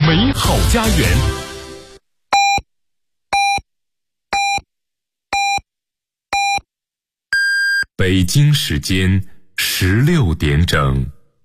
美好家园。北京时间16点整。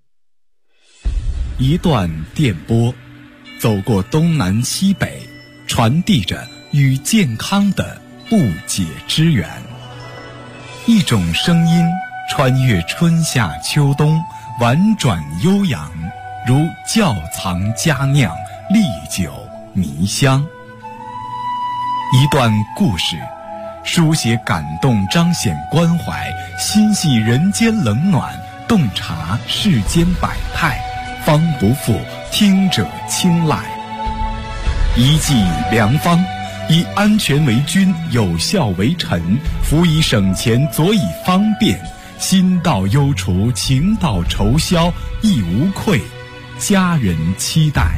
一段电波，走过东南西北，传递着与健康的不解之缘。一种声音穿越春夏秋冬，婉转悠扬，如窖藏佳酿，历久弥香。一段故事，书写感动，彰显关怀，心系人间冷暖，洞察世间百态，方不负听者青睐。一剂良方，以安全为君，有效为臣，辅以省钱，佐以方便，心到忧除，情到愁消，亦无愧，家人期待。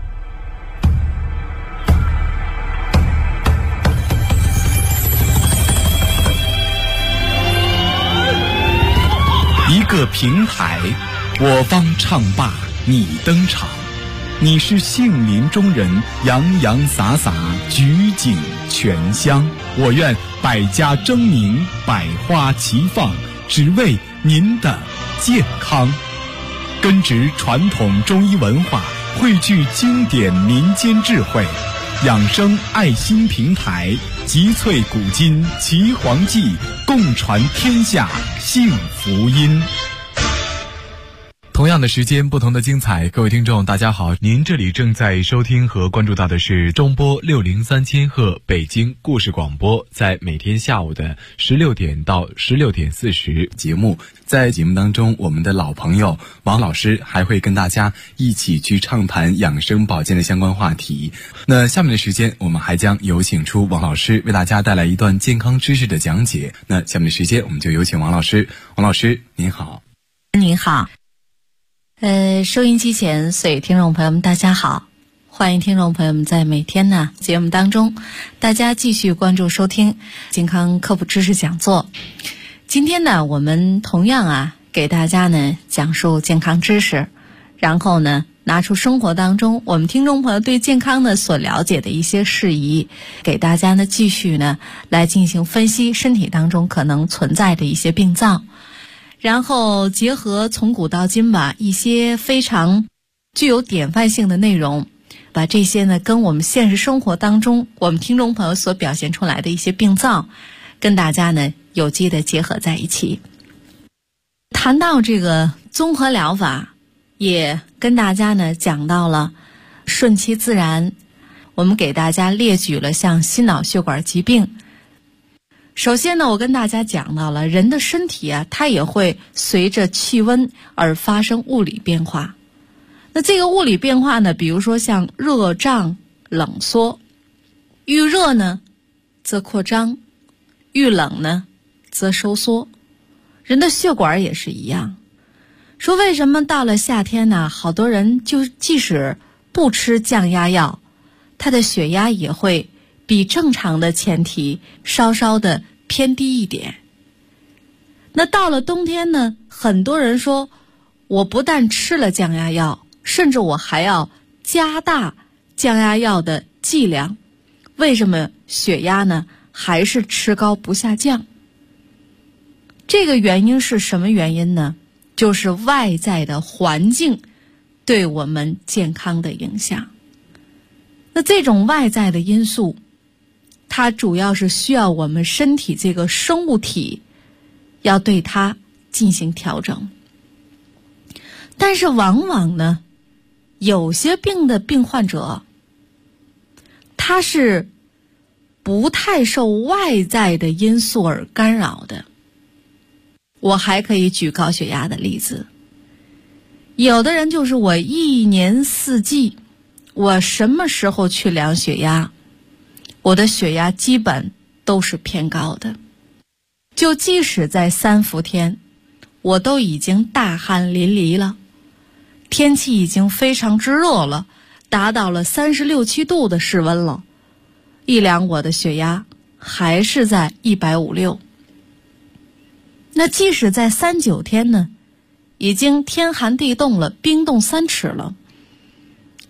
一个平台，我方唱罢你登场，你是杏林中人，洋洋洒洒，举景全香。我愿百家争鸣，百花齐放，只为您的健康。根植传统中医文化，汇聚经典民间智慧，养生爱心平台，集萃古今岐黄记，共传天下幸福音。同样的时间，不同的精彩。各位听众大家好，您这里正在收听和关注到的是中波603千赫北京故事广播，在每天下午的16点到16点40节目。在节目当中，我们的老朋友王老师还会跟大家一起去畅谈养生保健的相关话题。那下面的时间，我们还将有请出王老师为大家带来一段健康知识的讲解。那下面的时间，我们就有请王老师。王老师您好。 您好。收音机前所有听众朋友们大家好，欢迎听众朋友们在每天呢节目当中，大家继续关注收听健康科普知识讲座。今天呢，我们同样给大家呢讲述健康知识，然后呢拿出生活当中我们听众朋友对健康呢所了解的一些事宜，给大家呢继续呢来进行分析身体当中可能存在的一些病灶。然后结合从古到今吧一些非常具有典范性的内容，把这些呢跟我们现实生活当中我们听众朋友所表现出来的一些病灶，跟大家呢有机的结合在一起。谈到这个综合疗法，也跟大家呢讲到了顺其自然，我们给大家列举了像心脑血管疾病。首先呢，我跟大家讲到了人的身体它也会随着气温而发生物理变化。那这个物理变化呢，比如说像热胀冷缩，遇热呢则扩张，遇冷呢则收缩。人的血管也是一样。说为什么到了夏天呢，好多人就即使不吃降压药，他的血压也会比正常的前提稍稍的偏低一点。那到了冬天呢，很多人说我不但吃了降压药，甚至我还要加大降压药的剂量。为什么血压呢还是吃高不下降？这个原因是什么原因呢？就是外在的环境对我们健康的影响。那这种外在的因素，它主要是需要我们身体这个生物体要对它进行调整。但是往往呢，有些病的病患者，他是不太受外在的因素而干扰的。我还可以举高血压的例子。有的人就是我一年四季，我什么时候去量血压，我的血压基本都是偏高的。就即使在3伏天，我都已经大汗淋漓了，天气已经非常之热了，达到了36、7度的室温了，一量我的血压还是在150、160。那即使在3、9天呢，已经天寒地冻了，冰冻3尺了，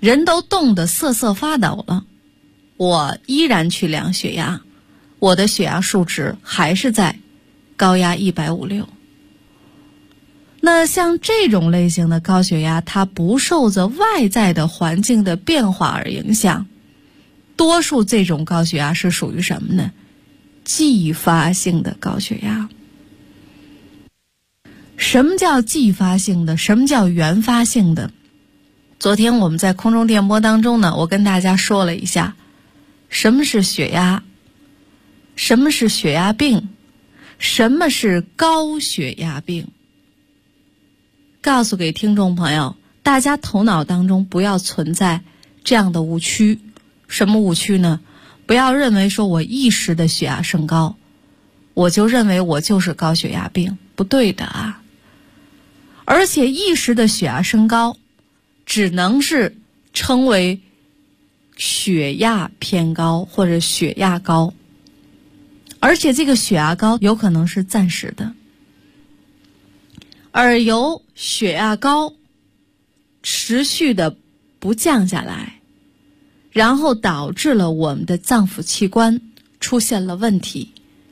人都冻得瑟瑟发抖了，我依然去量血压，我的血压数值还是在高压150。那像这种类型的高血压，它不受着外在的环境的变化而影响。多数这种高血压是属于什么呢？继发性的高血压。什么叫继发性的？什么叫原发性的？昨天我们在空中电波当中呢，我跟大家说了一下，什么是血压，什么是血压病，什么是高血压病。告诉给听众朋友，大家头脑当中不要存在这样的误区。什么误区呢？不要认为说我一时的血压升高，我就认为我就是高血压病，不对的啊。而且一时的血压升高，只能是称为血压偏高或者血压高，而且这个血压高有可能是暂时的。而由血压高持续的不降下来，然后导致了我们的脏腑器官出现了问题。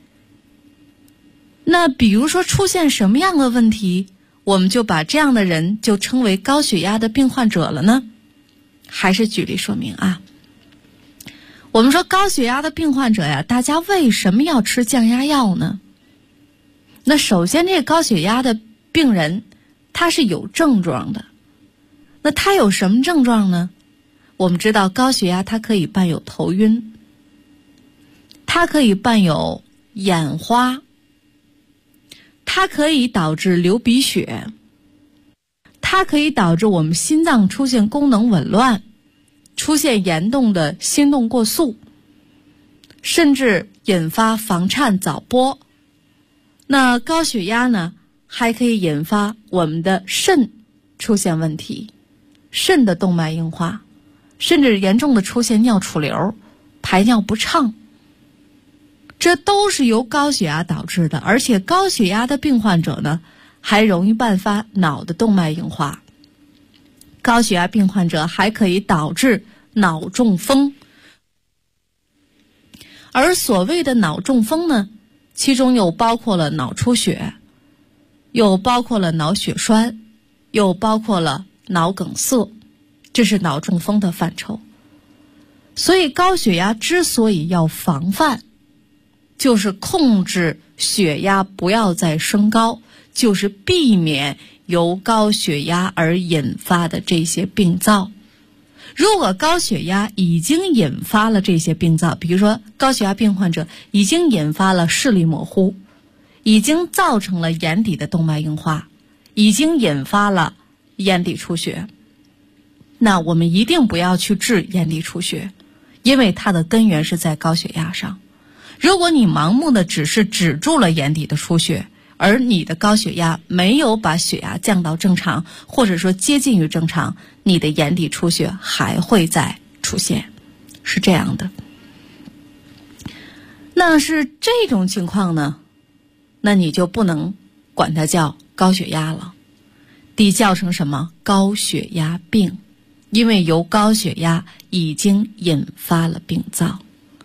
那比如说出现什么样的问题，我们就把这样的人就称为高血压的病患者了呢？还是举例说明啊。我们说高血压的病患者呀，大家为什么要吃降压药呢？那首先这个高血压的病人他是有症状的。那他有什么症状呢？我们知道高血压它可以伴有头晕，它可以伴有眼花，它可以导致流鼻血，它可以导致我们心脏出现功能紊乱，出现严重的心动过速，甚至引发房颤早搏。那高血压呢，还可以引发我们的肾出现问题，肾的动脉硬化，甚至严重的出现尿储留，排尿不畅。这都是由高血压导致的。而且高血压的病患者呢，还容易伴发脑的动脉硬化。高血压病患者还可以导致脑中风。而所谓的脑中风呢，其中又包括了脑出血，又包括了脑血栓，又包括了脑梗塞，这是脑中风的范畴。所以高血压之所以要防范，就是控制血压不要再升高，就是避免由高血压而引发的这些病灶。如果高血压已经引发了这些病灶，比如说高血压病患者已经引发了视力模糊，已经造成了眼底的动脉硬化，已经引发了眼底出血，那我们一定不要去治眼底出血，因为它的根源是在高血压上。如果你盲目的只是止住了眼底的出血，而你的高血压没有把血压降到正常，或者说接近于正常，你的眼底出血还会再出现，是这样的。那是这种情况呢，那你就不能管它叫高血压了，得叫成什么？高血压病，因为由高血压已经引发了病灶。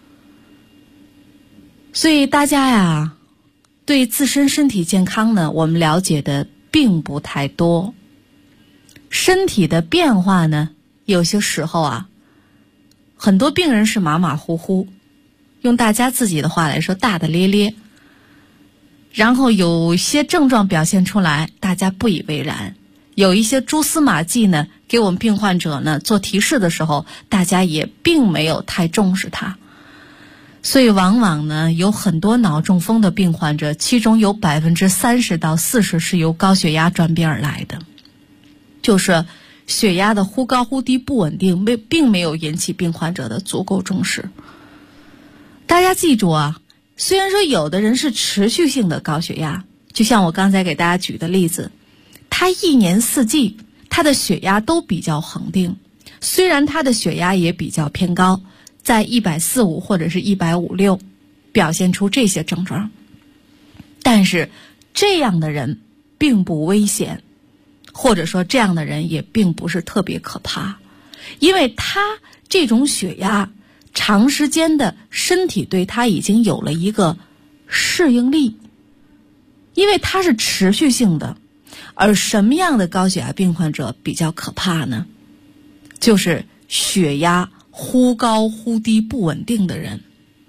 所以大家呀，对自身身体健康呢，我们了解的并不太多。身体的变化呢，有些时候啊，很多病人是马马虎虎，用大家自己的话来说，大大咧咧。然后有些症状表现出来，大家不以为然。有一些蛛丝马迹呢，给我们病患者呢做提示的时候，大家也并没有太重视它。所以往往呢，有很多脑中风的病患者，其中有30%到40%是由高血压转变而来的，就是血压的忽高忽低不稳定，并没有引起病患者的足够重视。大家记住啊，虽然说有的人是持续性的高血压，就像我刚才给大家举的例子，他一年四季他的血压都比较恒定，虽然他的血压也比较偏高，在145或者是156，表现出这些症状，但是这样的人并不危险，或者说这样的人也并不是特别可怕。 因为他这种血压长时间的身体对他已经有了一个适应力，因为它是持续性的。而什么样的高血压病患者比较可怕呢？就是血压忽高忽低不稳定的人。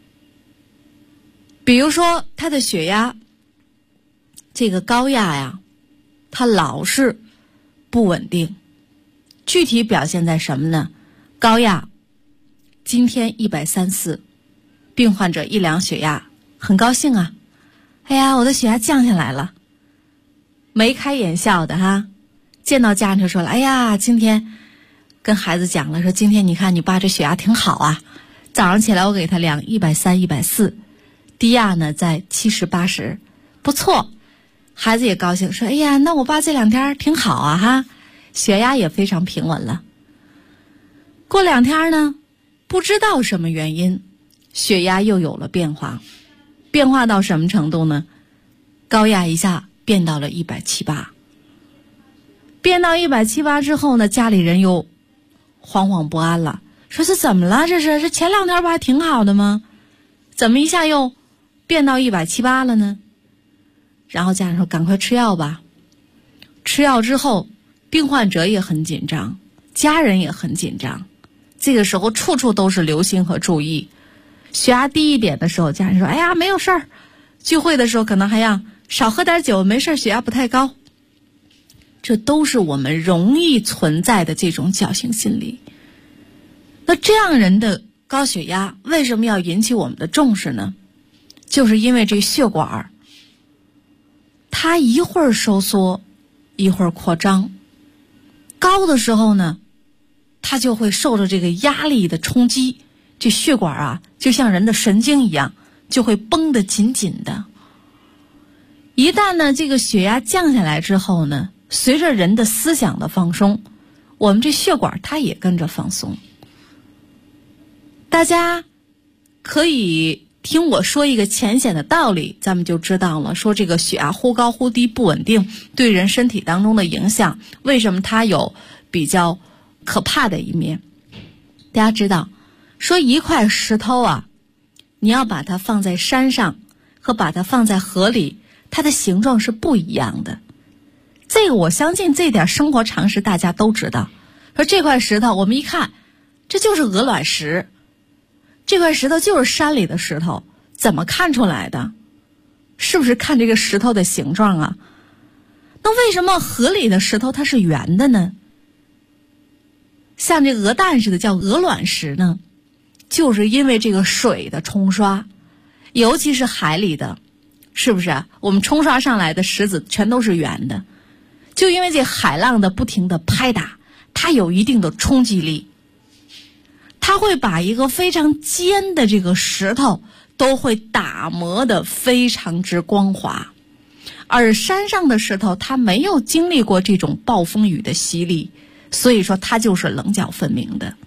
比如说他的血压这个高压呀，它老是不稳定。具体表现在什么呢？高压今天134，病患者一量血压很高兴啊，哎呀，我的血压降下来了，眉开眼笑的哈。见到家人就说了，哎呀，今天跟孩子讲了，说今天你看你爸这血压挺好啊，早上起来我给他量130、140，低压呢在70、80，不错。孩子也高兴说，哎呀，那我爸这2天挺好啊哈，血压也非常平稳了。过2天呢，不知道什么原因，血压又有了变化，变化到什么程度呢？高压一下变到了178，变到178之后呢，家里人又惶惶不安了，说是怎么了？这前2天不还挺好的吗？怎么一下又变到178了呢？然后家人说赶快吃药吧。吃药之后，病患者也很紧张，家人也很紧张，这个时候处处都是留心和注意。血压低一点的时候，家人说，哎呀，没有事儿。聚会的时候可能还让少喝点酒，没事，血压不太高。这都是我们容易存在的这种侥幸心理。那这样人的高血压为什么要引起我们的重视呢？就是因为这血管它一会儿收缩一会儿扩张，高的时候呢，它就会受着这个压力的冲击，这血管啊就像人的神经一样，就会绷得紧紧的。一旦呢这个血压降下来之后呢，随着人的思想的放松，我们这血管它也跟着放松。大家可以听我说一个浅显的道理，咱们就知道了，说这个血压忽高忽低不稳定对人身体当中的影响，为什么它有比较可怕的一面。大家知道，说一块石头啊，你要把它放在山上和把它放在河里，它的形状是不一样的。这个我相信这点生活常识大家都知道。说这块石头我们一看，这就是鹅卵石，这块石头就是山里的石头，怎么看出来的？是不是看这个石头的形状啊？那为什么河里的石头它是圆的呢？像这鹅蛋似的叫鹅卵石呢，就是因为这个水的冲刷，尤其是海里的，是不是啊？我们冲刷上来的石子全都是圆的，就因为这海浪的不停的拍打，它有一定的冲击力，它会把一个非常尖的这个石头都会打磨得非常之光滑。而山上的石头它没有经历过这种暴风雨的洗礼，所以说它就是棱角分明的。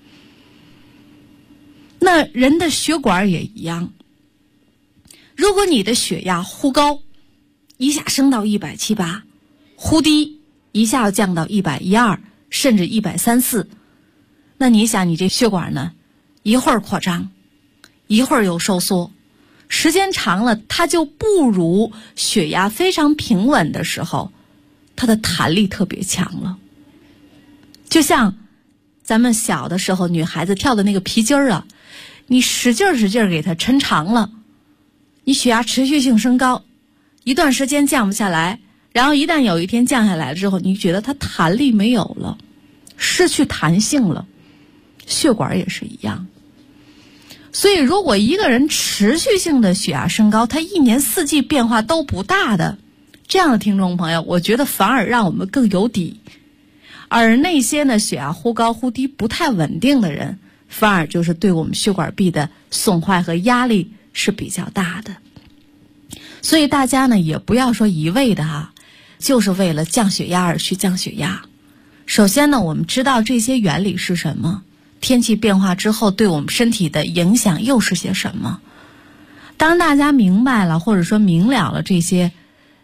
那人的血管也一样，如果你的血压忽高，一下升到178，忽低一下要降到112，甚至134，那你想你这血管呢，一会儿扩张一会儿又收缩，时间长了它就不如血压非常平稳的时候它的弹力特别强了。就像咱们小的时候女孩子跳的那个皮筋儿啊，你使劲给它抻长了，你血压持续性升高，一段时间降不下来，然后一旦有一天降下来了之后，你觉得它弹力没有了，失去弹性了。血管也是一样。所以如果一个人持续性的血压升高，他一年四季变化都不大的，这样的听众朋友，我觉得反而让我们更有底。而那些呢血压忽高忽低不太稳定的人，反而就是对我们血管壁的损坏和压力是比较大的。所以大家呢也不要说一味的就是为了降血压而去降血压。首先呢，我们知道这些原理是什么，天气变化之后对我们身体的影响又是些什么。当大家明白了或者说明了了这些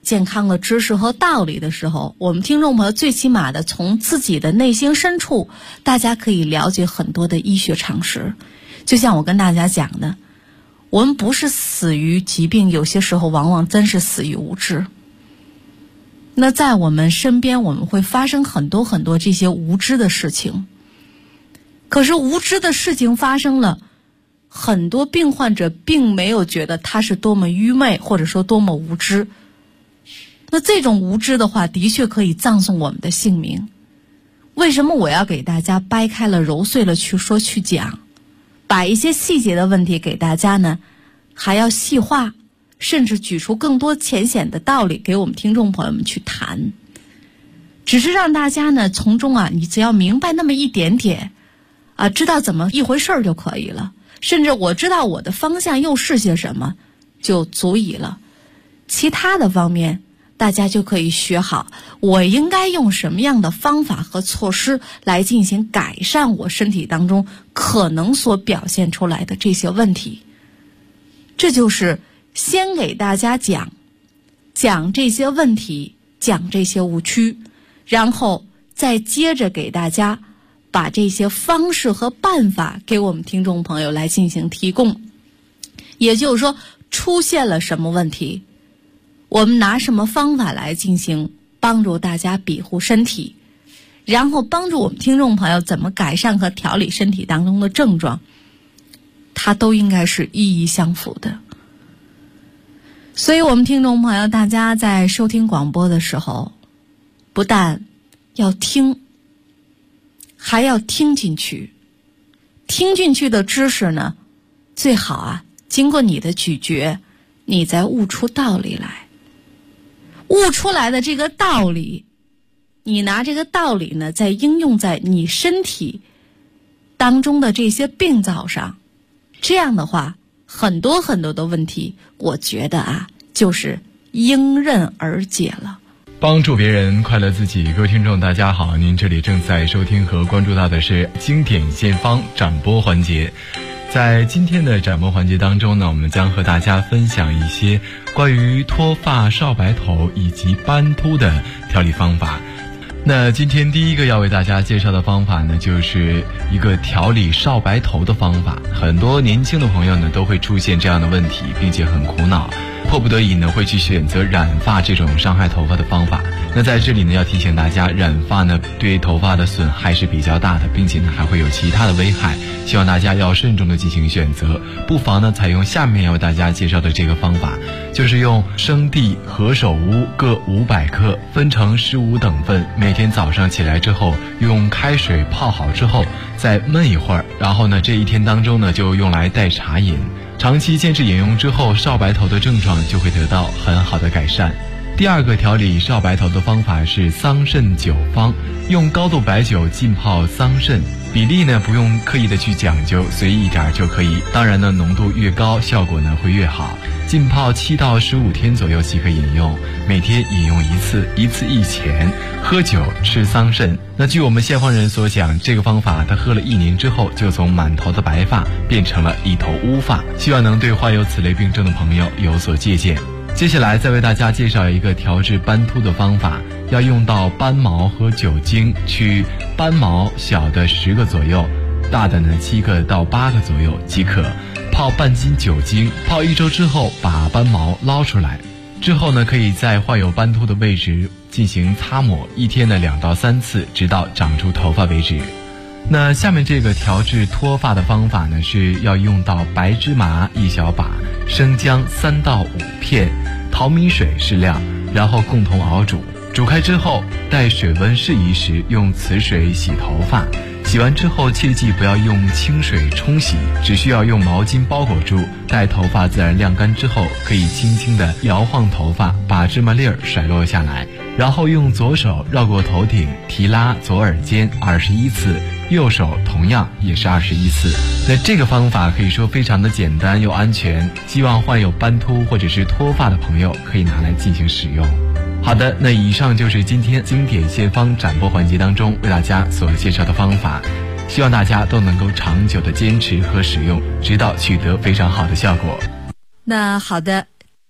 健康的知识和道理的时候，我们听众朋友最起码的从自己的内心深处，大家可以了解很多的医学常识。就像我跟大家讲的，我们不是死于疾病，有些时候往往真是死于无知。那在我们身边，我们会发生很多很多这些无知的事情。可是无知的事情发生了，很多病患者并没有觉得他是多么愚昧，或者说多么无知。那这种无知的话，的确可以葬送我们的性命。为什么我要给大家掰开了揉碎了去说去讲，把一些细节的问题给大家呢，还要细化，甚至举出更多浅显的道理给我们听众朋友们去谈。只是让大家呢从中你只要明白那么一点点知道怎么一回事儿就可以了，甚至我知道我的方向又是些什么就足以了。其他的方面大家就可以学好，我应该用什么样的方法和措施来进行改善我身体当中可能所表现出来的这些问题。这就是先给大家讲这些问题，讲这些误区，然后再接着给大家把这些方式和办法给我们听众朋友来进行提供。也就是说，出现了什么问题，我们拿什么方法来进行帮助大家庇护身体，然后帮助我们听众朋友怎么改善和调理身体当中的症状，它都应该是一一相符的。所以我们听众朋友，大家在收听广播的时候，不但要听，还要听进去。听进去的知识呢，最好经过你的咀嚼，你再悟出道理来。悟出来的这个道理，你拿这个道理呢，再应用在你身体当中的这些病灶上，这样的话，很多很多的问题，我觉得就是迎刃而解了。 帮助别人，快乐自己。各位听众大家好，您这里正在收听和关注到的是经典献方展播环节。在今天的展播环节当中呢，我们将和大家分享一些关于脱发、少白头以及斑秃的调理方法。那今天第一个要为大家介绍的方法呢，就是一个调理少白头的方法。很多年轻的朋友呢都会出现这样的问题，并且很苦恼，迫不得已呢会去选择染发这种伤害头发的方法。那在这里呢要提醒大家，染发呢对头发的损害是比较大的，并且呢还会有其他的危害，希望大家要慎重的进行选择。不妨呢采用下面要为大家介绍的这个方法，就是用生地、何首乌各500克，分成15等份，每天早上起来之后用开水泡好之后再焖一会儿，然后呢这一天当中呢就用来代茶饮。长期坚持饮用之后，少白头的症状就会得到很好的改善。第二个调理少白头的方法是桑葚酒方，用高度白酒浸泡桑葚，比例呢不用刻意的去讲究，随意一点就可以。当然呢浓度越高，效果呢会越好。浸泡7到15天左右即可饮用，每天饮用一次1钱，喝酒吃桑葚。那据我们献方人所讲，这个方法他喝了1年之后，就从满头的白发变成了一头乌发，希望能对患有此类病症的朋友有所借鉴。接下来再为大家介绍一个调治斑秃的方法，要用到斑毛和酒精，取斑毛小的10个左右，大的呢7个到8个左右即可，泡半斤酒精，泡1周之后把斑毛捞出来，之后呢可以在患有斑秃的位置进行擦抹，一天的2到3次，直到长出头发为止。那下面这个调治脱发的方法呢，是要用到白芝麻1小把，生姜3到5片，淘米水适量，然后共同熬煮。煮开之后，待水温适宜时，用此水洗头发。洗完之后切记不要用清水冲洗，只需要用毛巾包裹住，待头发自然晾干之后，可以轻轻地摇晃头发，把芝麻粒儿甩落下来，然后用左手绕过头顶，提拉左耳尖21次，右手同样也是21次。那这个方法可以说非常的简单又安全，希望患有斑秃或者是脱发的朋友可以拿来进行使用。好的，那以上就是今天经典献方展播环节当中为大家所介绍的方法，希望大家都能够长久的坚持和使用，直到取得非常好的效果。 那好的，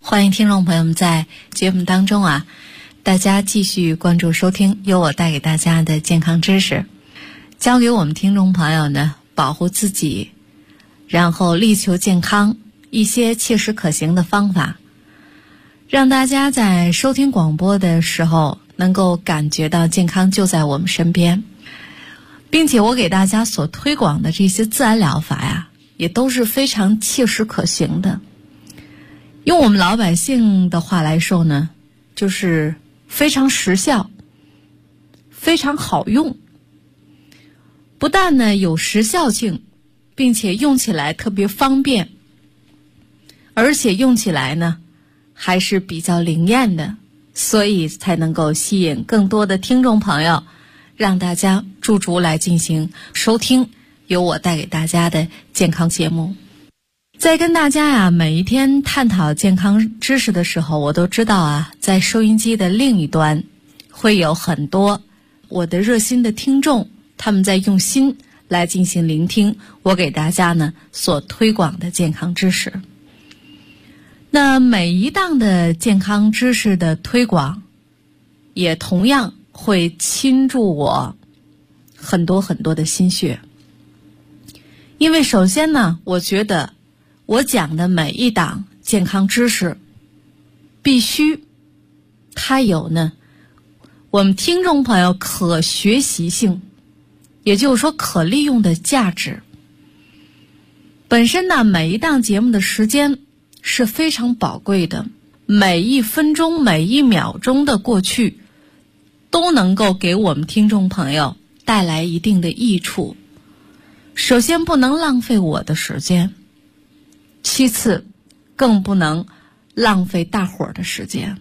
欢迎听众朋友们在节目当中大家继续关注收听由我带给大家的健康知识，教给我们听众朋友呢保护自己，然后力求健康一些切实可行的方法，让大家在收听广播的时候能够感觉到健康就在我们身边，并且我给大家所推广的这些自然疗法也都是非常切实可行的。用我们老百姓的话来说呢，就是非常实效，非常好用。不但呢有时效性，并且用起来特别方便，而且用起来呢还是比较灵验的，所以才能够吸引更多的听众朋友，让大家驻足来进行收听由我带给大家的健康节目。在跟大家每一天探讨健康知识的时候，我都知道在收音机的另一端会有很多我的热心的听众，他们在用心来进行聆听我给大家呢所推广的健康知识。那每一档的健康知识的推广也同样会倾注我很多很多的心血，因为首先呢，我觉得我讲的每一档健康知识必须它有呢我们听众朋友可学习性，也就是说可利用的价值。本身呢，每一档节目的时间是非常宝贵的，每一分钟每一秒钟的过去都能够给我们听众朋友带来一定的益处。首先不能浪费我的时间，其次更不能浪费大伙儿的时间。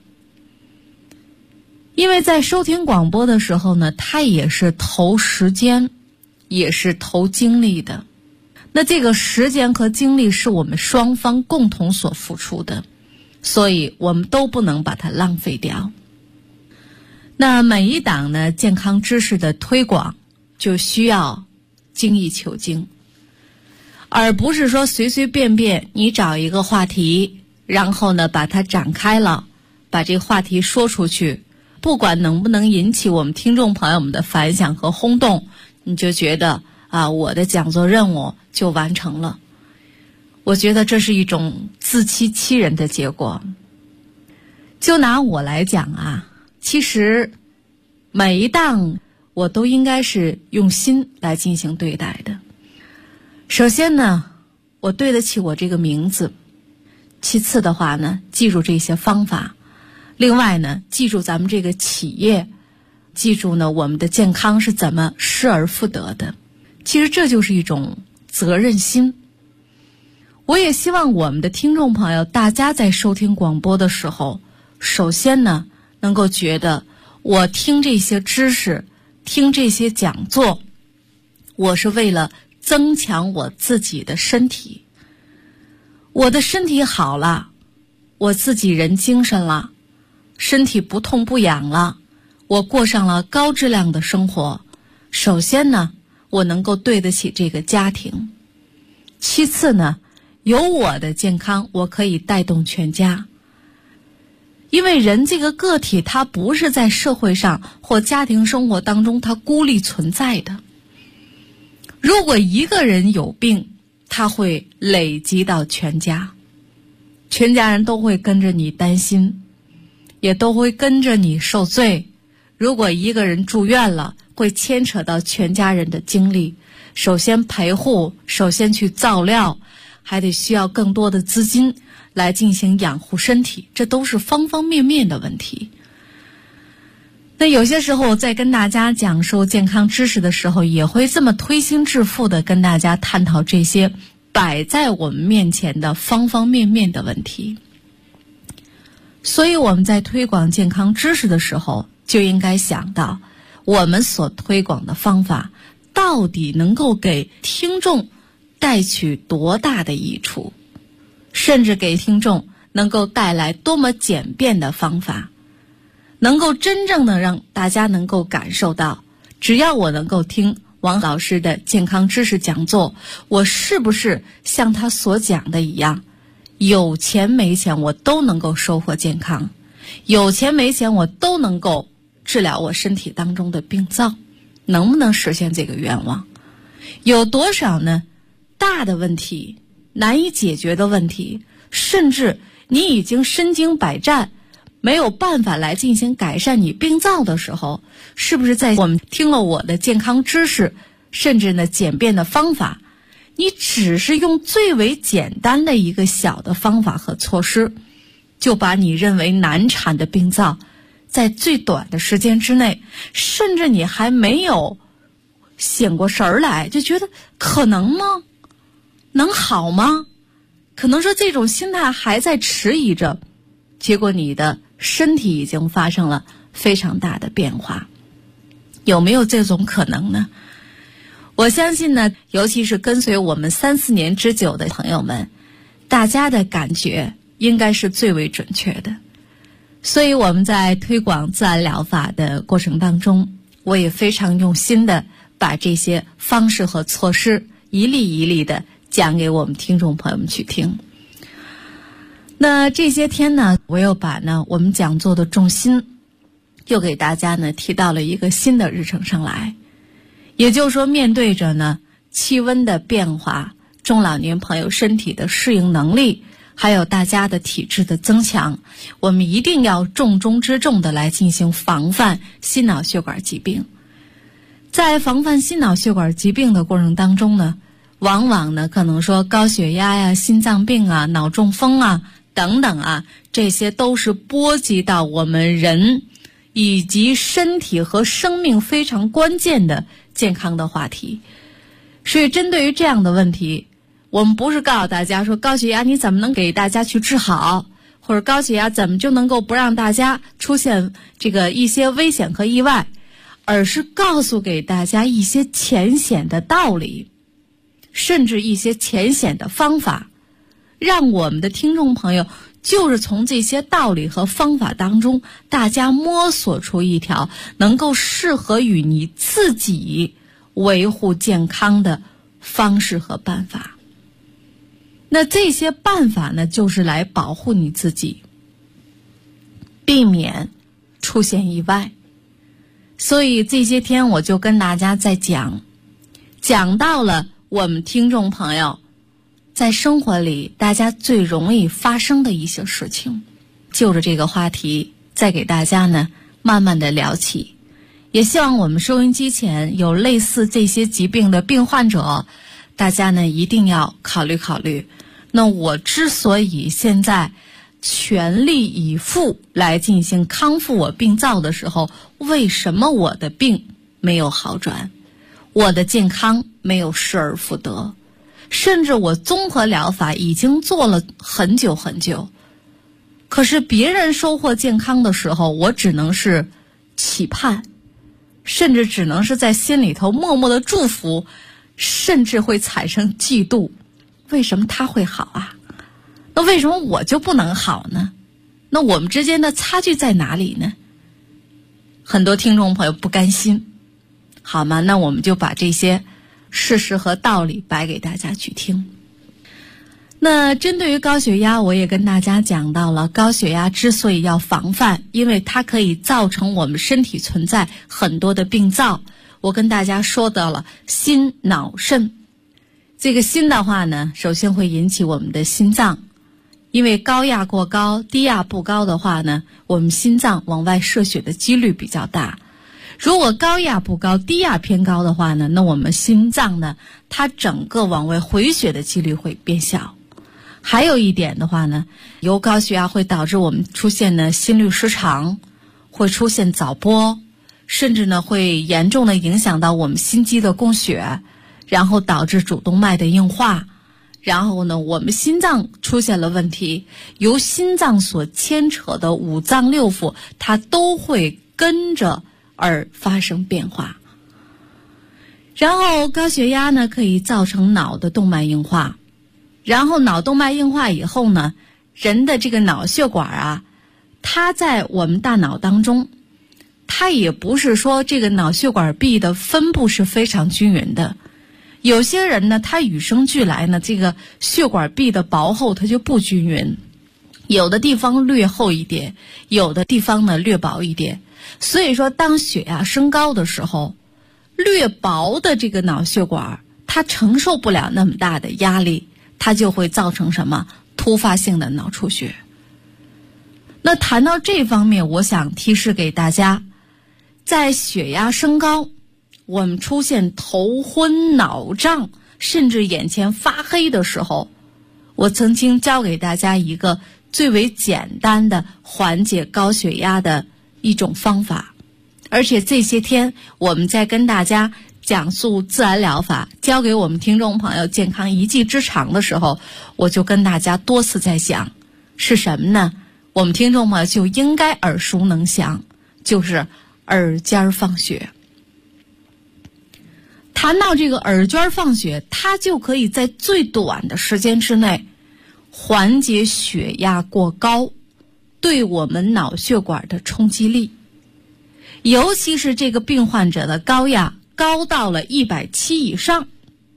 因为在收听广播的时候呢，它也是投时间，也是投精力的。那这个时间和精力是我们双方共同所付出的，所以我们都不能把它浪费掉。那每一档呢健康知识的推广就需要精益求精，而不是说随随便便你找一个话题，然后呢把它展开了，把这个话题说出去，不管能不能引起我们听众朋友们的反响和轰动，你就觉得我的讲座任务就完成了。我觉得这是一种自欺欺人的结果。就拿我来讲其实每一档我都应该是用心来进行对待的。首先呢，我对得起我这个名字，其次的话呢，记住这些方法，另外呢，记住咱们这个企业，记住呢我们的健康是怎么失而复得的。其实这就是一种责任心。我也希望我们的听众朋友，大家在收听广播的时候，首先呢能够觉得我听这些知识，听这些讲座，我是为了增强我自己的身体。我的身体好了，我自己人精神了，身体不痛不痒了，我过上了高质量的生活。首先呢，我能够对得起这个家庭，其次呢，有我的健康，我可以带动全家。因为人这个个体，他不是在社会上或家庭生活当中他孤立存在的。如果一个人有病，他会累积到全家，全家人都会跟着你担心，也都会跟着你受罪。如果一个人住院了，会牵扯到全家人的精力，首先陪护，首先去照料，还得需要更多的资金来进行养护身体，这都是方方面面的问题。那有些时候在跟大家讲述健康知识的时候，也会这么推心置腹的跟大家探讨这些摆在我们面前的方方面面的问题。所以我们在推广健康知识的时候，就应该想到我们所推广的方法到底能够给听众带去多大的益处，甚至给听众能够带来多么简便的方法，能够真正的让大家能够感受到，只要我能够听王老师的健康知识讲座，我是不是像他所讲的一样， 有钱没钱我都能够收获健康，有钱没钱我都能够治疗我身体当中的病灶，能不能实现这个愿望？有多少呢？大的问题，难以解决的问题，甚至你已经身经百战，没有办法来进行改善你病灶的时候，是不是在我们听了我的健康知识，甚至呢简便的方法，你只是用最为简单的一个小的方法和措施，就把你认为难缠的病灶在最短的时间之内，甚至你还没有醒过神儿来，就觉得可能吗？能好吗？可能说这种心态还在迟疑着，结果你的身体已经发生了非常大的变化。有没有这种可能呢？我相信呢，尤其是跟随我们3、4年之久的朋友们，大家的感觉应该是最为准确的。所以我们在推广自然疗法的过程当中，我也非常用心的把这些方式和措施一粒一粒的讲给我们听众朋友们去听。那这些天呢，我又把呢我们讲座的重心又给大家呢提到了一个新的日程上来。也就是说，面对着呢气温的变化，中老年朋友身体的适应能力，还有大家的体质的增强，我们一定要重中之重的来进行防范心脑血管疾病。在防范心脑血管疾病的过程当中呢，往往呢可能说高血压呀、心脏病啊、脑中风啊等等啊，这些都是波及到我们人以及身体和生命非常关键的健康的话题。所以针对于这样的问题，我们不是告诉大家说高血压你怎么能给大家去治好，或者高血压怎么就能够不让大家出现这个一些危险和意外，而是告诉给大家一些浅显的道理，甚至一些浅显的方法，让我们的听众朋友就是从这些道理和方法当中，大家摸索出一条能够适合于你自己维护健康的方式和办法。那这些办法呢，就是来保护你自己，避免出现意外。所以这些天我就跟大家在讲到了我们听众朋友在生活里大家最容易发生的一些事情，就着这个话题再给大家呢慢慢的聊起。也希望我们收音机前有类似这些疾病的病患者，大家呢一定要考虑考虑，那我之所以现在全力以赴来进行康复我病灶的时候，为什么我的病没有好转，我的健康没有失而复得，甚至我综合疗法已经做了很久很久，可是别人收获健康的时候，我只能是期盼，甚至只能是在心里头默默的祝福，甚至会产生嫉妒。为什么他会好啊？那为什么我就不能好呢？那我们之间的差距在哪里呢？很多听众朋友不甘心，好吗？那我们就把这些事实和道理摆给大家去听。那针对于高血压，我也跟大家讲到了，高血压之所以要防范，因为它可以造成我们身体存在很多的病灶。我跟大家说到了心脑肾，这个心的话呢，首先会引起我们的心脏，因为高压过高，低压不高的话呢，我们心脏往外射血的几率比较大。如果高压不高，低压偏高的话呢，那我们心脏呢，它整个往外回血的几率会变小。还有一点的话呢，由高血压会导致我们出现呢心律失常，会出现早搏，甚至呢会严重的影响到我们心肌的供血，然后导致主动脉的硬化，然后呢我们心脏出现了问题，由心脏所牵扯的五脏六腑，它都会跟着而发生变化。然后高血压呢可以造成脑的动脉硬化，然后脑动脉硬化以后呢，人的这个脑血管啊，它在我们大脑当中，它也不是说这个脑血管壁的分布是非常均匀的， 有些人呢，他与生俱来呢，这个血管壁的薄厚它就不均匀，有的地方略厚一点，有的地方呢略薄一点。所以说，当血压升高的时候，略薄的这个脑血管它承受不了那么大的压力，它就会造成什么突发性的脑出血。那谈到这方面，我想提示给大家，在血压升高，我们出现头昏脑胀，甚至眼前发黑的时候，我曾经教给大家一个最为简单的缓解高血压的一种方法。而且这些天我们在跟大家讲述自然疗法，教给我们听众朋友健康一技之长的时候，我就跟大家多次在讲，是什么呢？我们听众朋友就应该耳熟能详，就是耳尖放血。谈到这个耳尖放血，它就可以在最短的时间之内缓解血压过高对我们脑血管的冲击力。尤其是这个病患者的高压高到了170以上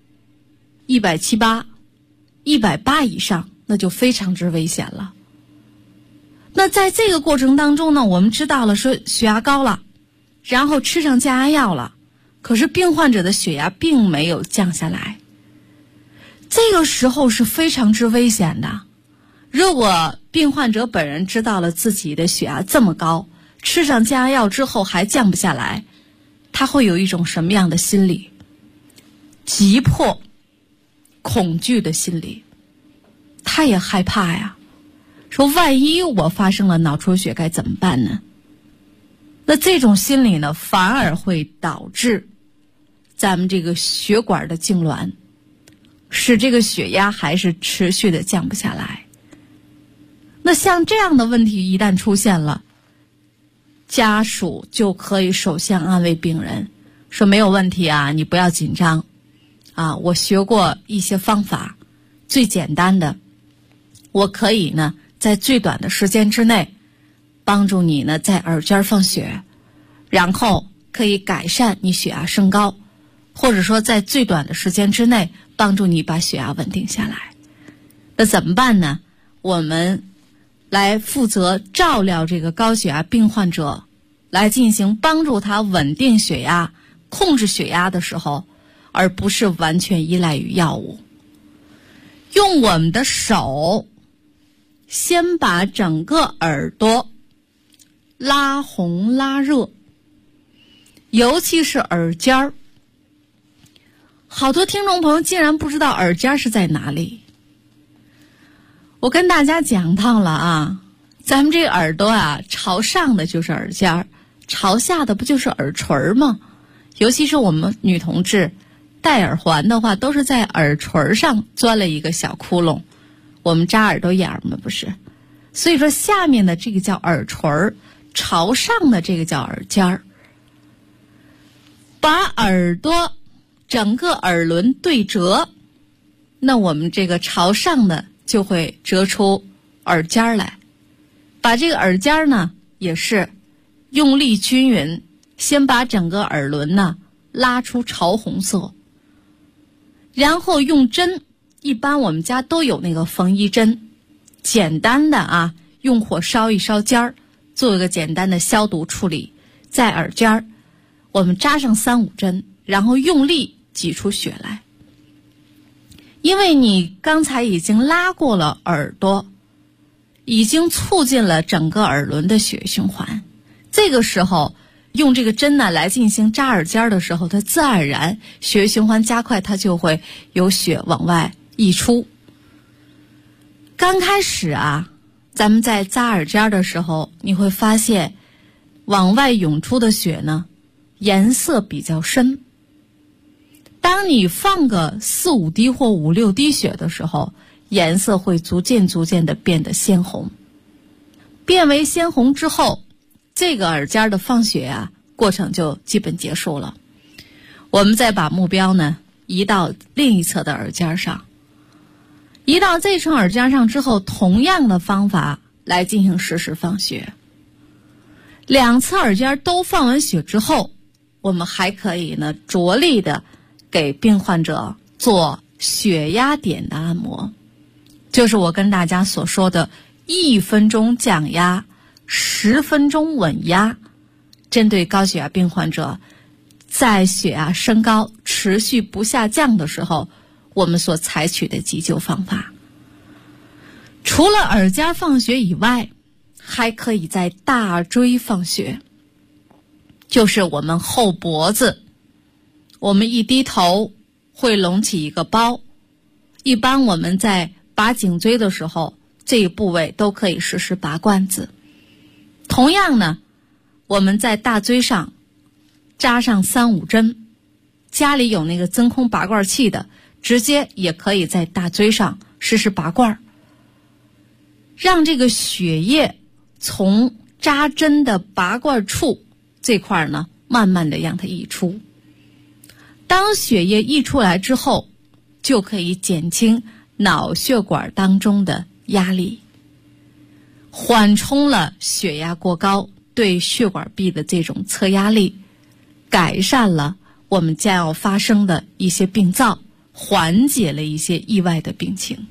，178、180以上，那就非常之危险了。那在这个过程当中呢，我们知道了说血压高了，然后吃上降压药了，可是病患者的血压并没有降下来，这个时候是非常之危险的。如果病患者本人知道了自己的血压这么高，吃上降压药之后还降不下来，他会有一种什么样的心理？急迫、恐惧的心理，他也害怕呀。说万一我发生了脑出血该怎么办呢？那这种心理呢，反而会导致咱们这个血管的痉挛，使这个血压还是持续的降不下来。那像这样的问题一旦出现了，家属就可以首先安慰病人，说没有问题啊，你不要紧张啊，我学过一些方法，最简单的，我可以呢在最短的时间之内帮助你呢在耳尖放血，然后可以改善你血压升高，或者说在最短的时间之内帮助你把血压稳定下来。那怎么办呢？我们来负责照料这个高血压病患者，来进行帮助他稳定血压、控制血压的时候，而不是完全依赖于药物。用我们的手先把整个耳朵拉红拉热，尤其是耳尖儿。好多听众朋友竟然不知道耳尖是在哪里。我跟大家讲到了啊，咱们这个耳朵啊，朝上的就是耳尖儿，朝下的不就是耳垂吗？尤其是我们女同志戴耳环的话，都是在耳垂上钻了一个小窟窿，我们扎耳朵眼儿嘛，不是？所以说下面的这个叫耳垂，朝上的这个叫耳尖儿。把耳朵整个耳轮对折，那我们这个朝上的就会折出耳尖来。把这个耳尖呢也是用力均匀，先把整个耳轮呢拉出潮红色，然后用针，一般我们家都有那个缝衣针，简单的啊，用火烧一烧尖儿，做一个简单的消毒处理，在耳尖儿我们扎上3-5针，然后用力挤出血来。因为你刚才已经拉过了耳朵，已经促进了整个耳轮的血液循环，这个时候用这个针呢来进行扎耳尖的时候，它自然而然血液循环加快，它就会有血往外溢出。刚开始啊，咱们在扎耳尖的时候，你会发现往外涌出的血呢颜色比较深。当你放个4-5滴或5-6滴血的时候，颜色会逐渐的变得鲜红。变为鲜红之后，这个耳尖的放血啊过程就基本结束了。我们再把目标呢移到另一侧的耳尖上，移到这侧耳尖上之后，同样的方法来进行实时放血。2侧耳尖都放完血之后，我们还可以呢着力的给病患者做血压点的按摩，就是我跟大家所说的1分钟降压，10分钟稳压，针对高血压病患者在血压升高持续不下降的时候，我们所采取的急救方法。除了耳尖放血以外，还可以在大椎放血，就是我们后脖子，我们一低头会隆起一个包，一般我们在拔颈椎的时候，这一部位都可以实施拔罐子。同样呢，我们在大椎上扎上3-5针，家里有那个真空拔罐器的，直接也可以在大椎上实施拔罐，让这个血液从扎针的拔罐处这块呢，慢慢的让它溢出。当血液溢出来之后，就可以减轻脑血管当中的压力，缓冲了血压过高对血管壁的这种侧压力，改善了我们将要发生的一些病灶，缓解了一些意外的病情。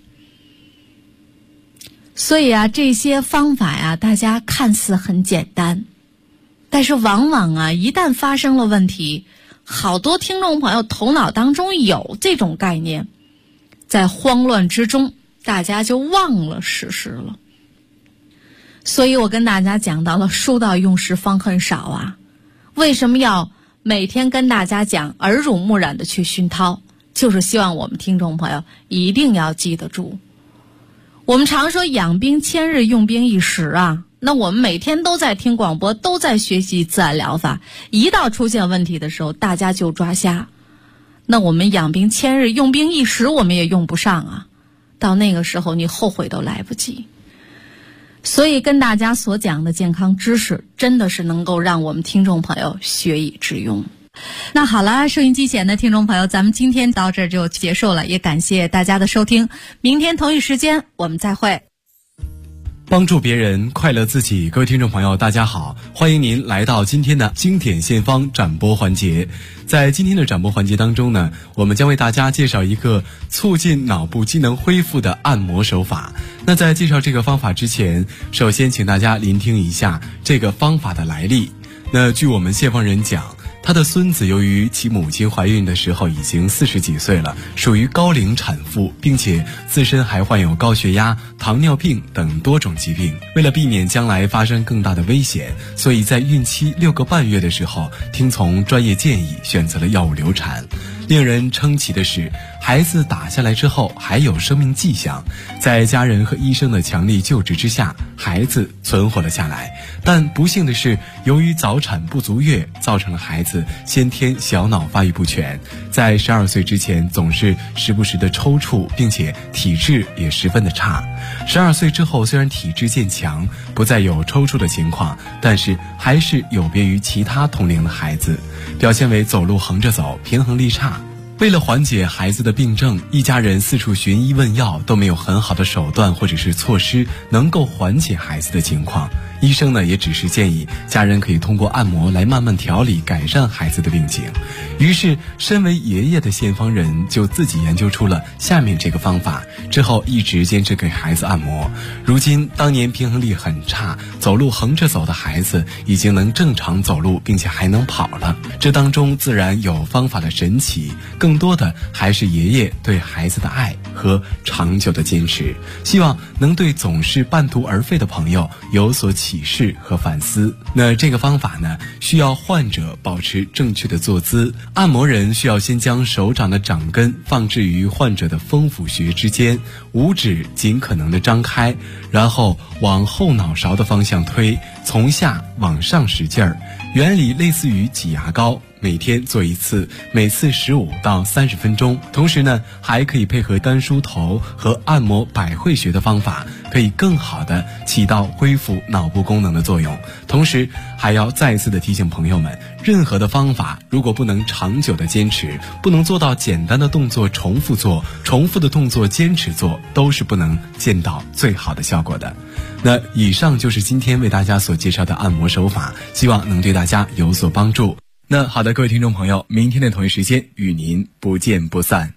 所以啊，这些方法呀，大家看似很简单，但是往往啊，一旦发生了问题，好多听众朋友头脑当中有这种概念，在慌乱之中，大家就忘了实施了。所以我跟大家讲到了书到用时方恨少啊，为什么要每天跟大家讲耳濡目染的去熏陶，就是希望我们听众朋友一定要记得住。我们常说养兵千日，用兵一时啊，那我们每天都在听广播，都在学习自然疗法，一到出现问题的时候，大家就抓瞎，那我们养兵千日，用兵一时，我们也用不上啊，到那个时候你后悔都来不及。所以跟大家所讲的健康知识，真的是能够让我们听众朋友学以致用。那好了，收音机前的听众朋友，咱们今天到这儿就结束了，也感谢大家的收听，明天同一时间我们再会。 帮助别人，快乐自己。各位听众朋友大家好，欢迎您来到今天的经典献方展播环节。在今天的展播环节当中呢，我们将为大家介绍一个促进脑部机能恢复的按摩手法。那在介绍这个方法之前，首先请大家聆听一下这个方法的来历。那据我们献方人讲，他的孙子由于其母亲怀孕的时候已经40几岁了，属于高龄产妇，并且自身还患有高血压、糖尿病等多种疾病。为了避免将来发生更大的危险，所以在孕期6个半月的时候，听从专业建议选择了药物流产。令人称奇的是，孩子打下来之后还有生命迹象，在家人和医生的强力救治之下，孩子存活了下来。但不幸的是，由于早产不足月，造成了孩子先天小脑发育不全，在12岁之前总是时不时的抽搐，并且体质也十分的差。12岁之后虽然体质渐强，不再有抽搐的情况，但是还是有别于其他同龄的孩子，表现为走路横着走，平衡力差。为了缓解孩子的病症，一家人四处寻医问药，都没有很好的手段或者是措施能够缓解孩子的情况。医生呢也只是建议家人可以通过按摩来慢慢调理改善孩子的病情。于是身为爷爷的献方人就自己研究出了下面这个方法，之后一直坚持给孩子按摩。如今当年平衡力很差，走路横着走的孩子已经能正常走路，并且还能跑了。这当中自然有方法的神奇，更多的还是爷爷对孩子的爱和长久的坚持。希望能对总是半途而废的朋友有所启示和反思。那这个方法呢，需要患者保持正确的坐姿。按摩人需要先将手掌的掌根放置于患者的风府穴之间，5指尽可能的张开，然后往后脑勺的方向推，从下往上使劲儿。原理类似于挤牙膏，每天做一次，每次15到30分钟。同时呢，还可以配合干梳头和按摩百会穴的方法，可以更好的起到恢复脑部功能的作用。同时还要再次的提醒朋友们，任何的方法如果不能长久的坚持，不能做到简单的动作重复做，重复的动作坚持做，都是不能见到最好的效果的。那以上就是今天为大家所介绍的按摩手法，希望能对大家有所帮助。 那好的，各位听众朋友，明天的同一时间与您不见不散。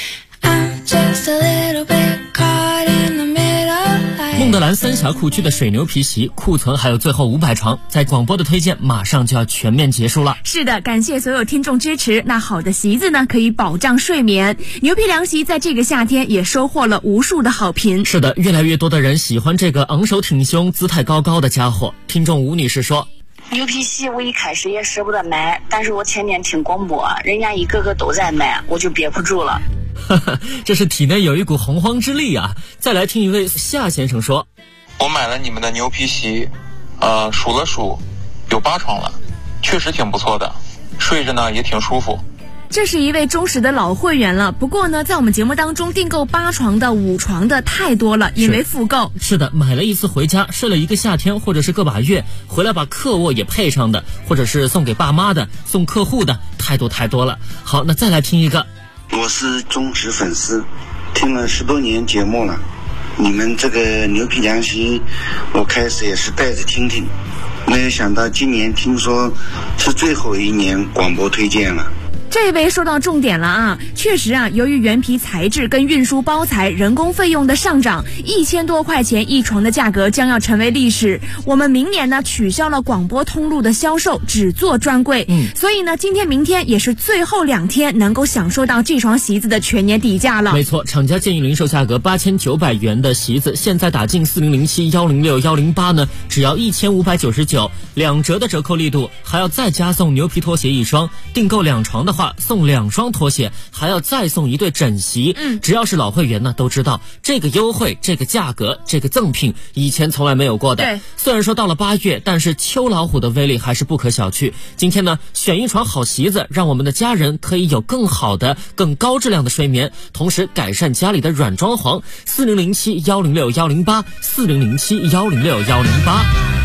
孟德兰三峡库区的水牛皮席库存还有最后500床，在广播的推荐马上就要全面结束了。 是的，感谢所有听众支持。那好的席子呢，可以保障睡眠。牛皮凉席在这个夏天也收获了无数的好评。 是的，越来越多的人喜欢这个昂首挺胸、姿态高高的家伙。听众吴女士说， 牛皮席我一开始也舍不得买，但是我天天听广播，人家一个个都在卖，我就憋不住了。 这是体内有一股洪荒之力啊！再来听一位夏先生说， 我买了你们的牛皮席，数了数，有8床了，确实挺不错的，睡着呢也挺舒服。 这是一位忠实的老会员了，不过呢，在我们节目当中订购8床的、5床的太多了，因为复购。 是的，买了一次回家睡了一个夏天或者是个把月，回来把客卧也配上的，或者是送给爸妈的、送客户的，太多了。好，那再来听一个。 我是忠实粉丝，听了10多年节目了，你们这个牛皮凉席我开始也是带着听，没有想到今年听说是最后一年广播推荐了。 这位说到重点了啊，确实啊，由于原皮材质跟运输包材、人工费用的上涨，1000多块钱一床的价格将要成为历史。我们明年呢取消了广播通路的销售，只做专柜。所以呢，今天、明天也是最后2天能够享受到这床席子的全年底价了。 没错，厂家建议零售价格8900元的席子，现在打进4007、106、108呢，只要1599，2折的折扣力度，还要再加送牛皮拖鞋1双，订购2床的话送2双拖鞋，还要再送1对枕席。只要是老会员呢都知道这个优惠、这个价格、这个赠品以前从来没有过的。 对， 虽然说到了8月，但是秋老虎的威力还是不可小觑。今天呢，选一床好席子，让我们的家人可以有更好的、更高质量的睡眠，同时改善家里的软装潢。4007 106 108 4007 106 108。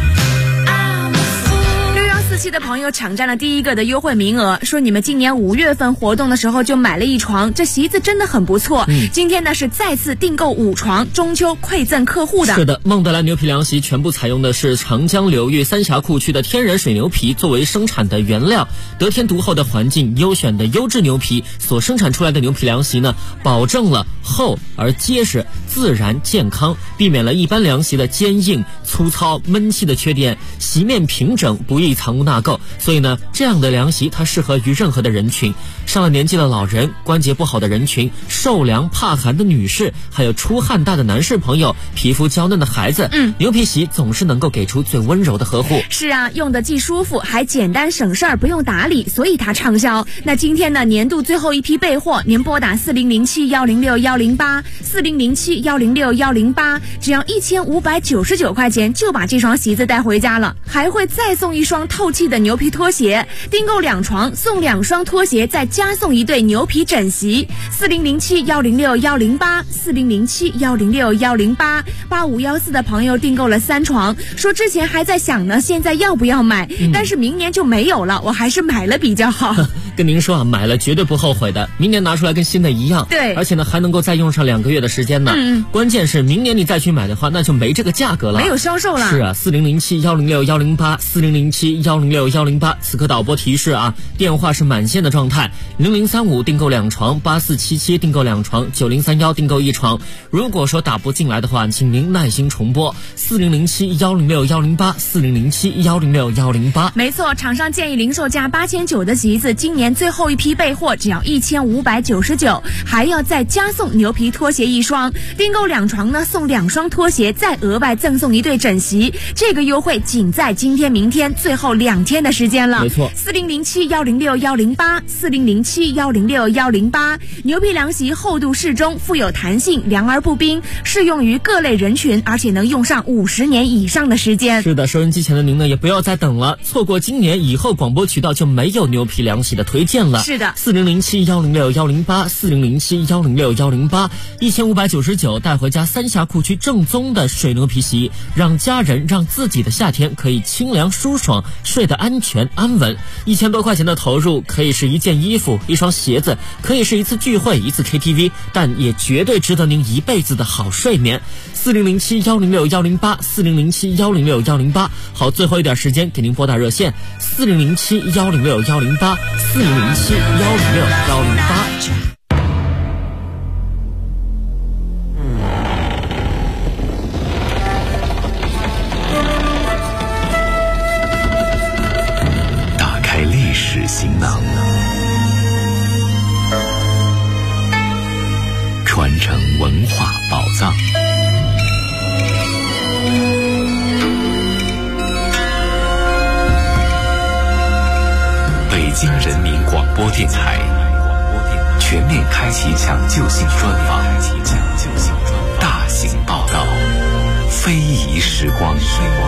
6期的朋友抢占了第一个的优惠名额，说你们今年5月份活动的时候就买了1床，这席子真的很不错。今天呢是再次订购5床，中秋馈赠客户的。 是的，孟德兰牛皮凉席全部采用的是长江流域三峡库区的天然水牛皮作为生产的原料，得天独厚的环境、优选的优质牛皮所生产出来的牛皮凉席呢，保证了厚而结实、自然健康，避免了一般凉席的坚硬、粗糙、闷气的缺点，席面平整，不易藏污纳垢。所以呢，这样的凉席它适合于任何的人群，上了年纪的老人、关节不好的人群、受凉怕寒的女士，还有出汗大的男士朋友、皮肤娇嫩的孩子。牛皮席总是能够给出最温柔的呵护。 是啊，用的既舒服还简单省事儿，不用打理，所以它畅销。那今天呢，年度最后一批备货，您拨打4007 106 108 4007 106 108，只要1599块钱就把这双席子带回家了，还会再送1双透气的牛皮拖鞋，订购2床送2双拖鞋，再加送1对牛皮枕席。4007 106 108 4007 106 108，8514的朋友订购了3床，说之前还在想呢，现在要不要买，但是明年就没有了，我还是买了比较好。 跟您说啊，买了绝对不后悔的，明年拿出来跟新的一样。 对， 而且呢还能够再用上2个月的时间呢。关键是明年你再去买的话，那就没这个价格了， 没有销售了。 是啊，4007 106 108 4007 106 108，此刻导播提示啊，电话是满线的状态，0035订购2床，8477订购2床，9031订购1床。如果说打不进来的话，请您耐心重拨4007 106 108 4007 106 108。 没错，厂商建议零售价8900的席子，今年最后一批备货只要1599，还要再加送牛皮拖鞋1双，订购2床呢送2双拖鞋，再额外赠送1对枕席。这个优惠仅在今天、明天最后2天的时间了。 没错 ，4007 106 108 4007 106 108。牛皮凉席厚度适中，富有弹性，凉而不冰，适用于各类人群，而且能用上50年以上的时间。 是的，收音机前的您呢也不要再等了，错过今年以后广播渠道就没有牛皮凉席的推推荐了。 是的 ，4007106108，4007106108，1599带回家三峡库区正宗的水牛皮洗衣，让家人让自己的夏天可以清凉舒爽，睡得安全安稳。1000多块钱的投入，可以是一件衣服、一双鞋子，可以是一次聚会、一次 KTV， 但也绝对值得您一辈子的好睡眠。4007106108，4007106108。好，最后一点时间给您拨打热线4007106108，4007106108。 打开历史行囊，传承文化宝藏。北京人民广播电台全面开启抢救性专访，大型报道，非遗时光。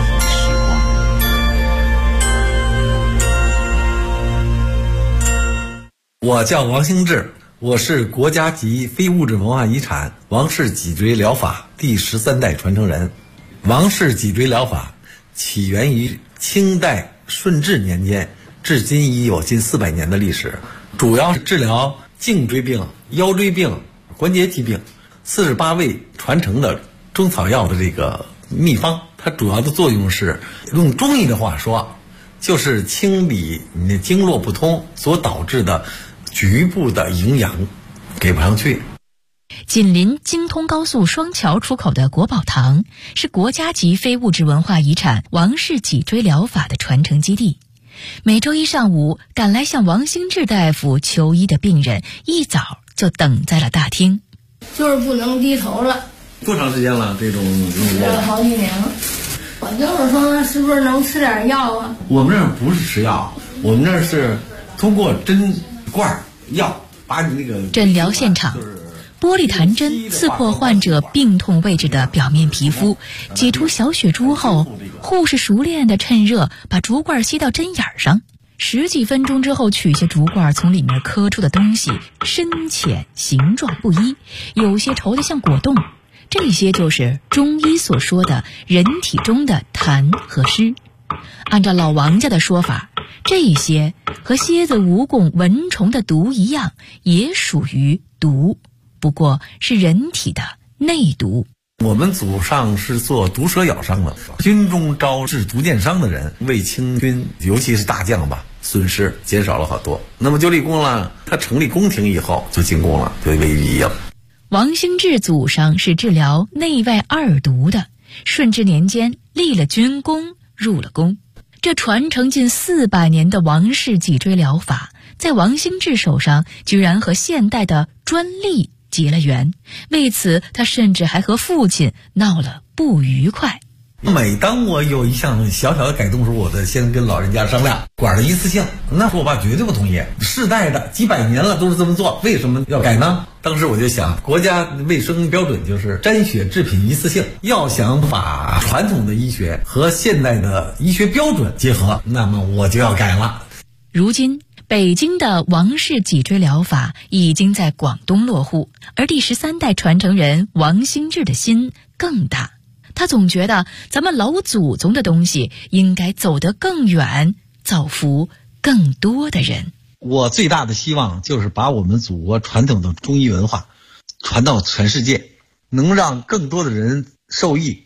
我叫王兴志，我是国家级非物质文化遗产王氏脊椎疗法第13代传承人。王氏脊椎疗法起源于清代顺治年间，至今已有近400年的历史，主要是治疗颈椎病、腰椎病、关节疾病，48味传承的中草药的这个秘方。它主要的作用是，用中医的话说，就是清理你的经络不通所导致的局部的营养给不上去。 紧邻京通高速双桥出口的国宝堂是国家级非物质文化遗产王氏脊椎疗法的传承基地。每周一上午，赶来向王兴志大夫求医的病人一早就等在了大厅。 就是不能低头了。 多长时间了？这种好几年了。我就是说，是不是能吃点药啊？ 我们这儿不是吃药，我们这儿是通过针管药把你那个诊疗现场。玻璃弹针刺破患者病痛位置的表面皮肤，挤出小血珠后，护士熟练地趁热把竹罐吸到针眼上，10几分钟之后取下竹罐，从里面磕出的东西深浅形状不一，有些稠得像果冻，这些就是中医所说的人体中的痰和湿。按照老王家的说法，这些和蝎子、蜈蚣、蚊虫的毒一样，也属于毒，不过是人体的内毒。 我们祖上是做毒蛇咬伤的，军中招致毒箭伤的人，为清军尤其是大将吧，损失减少了好多。那么就立功了，他成立宫廷以后就进宫了，就为御医了。 王兴志祖上是治疗内外二毒的，顺治年间立了军功，入了宫。这传承近400年的王氏脊椎疗法，在王兴志手上居然和现代的专利结了缘，为此他甚至还和父亲闹了不愉快。 每当我有一项小小的改动时，我得先跟老人家商量，管的一次性。那我爸绝对不同意，世代的几百年了都是这么做，为什么要改呢？当时我就想，国家卫生标准就是沾血制品一次性，要想把传统的医学和现代的医学标准结合，那么我就要改了。 如今北京的王氏脊椎疗法已经在广东落户，而第13代传承人王兴志的心更大。他总觉得咱们老祖宗的东西应该走得更远，造福更多的人。 我最大的希望就是把我们祖国传统的中医文化传到全世界，能让更多的人受益。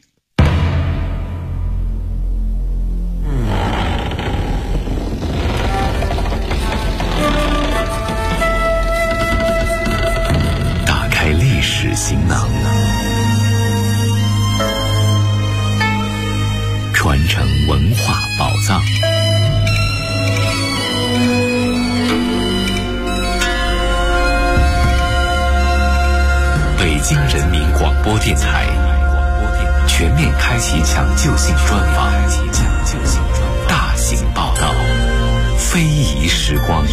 打开历史行囊，传承文化宝藏。北京人民广播电台全面开启抢救性专访，大型报道，非遗时光。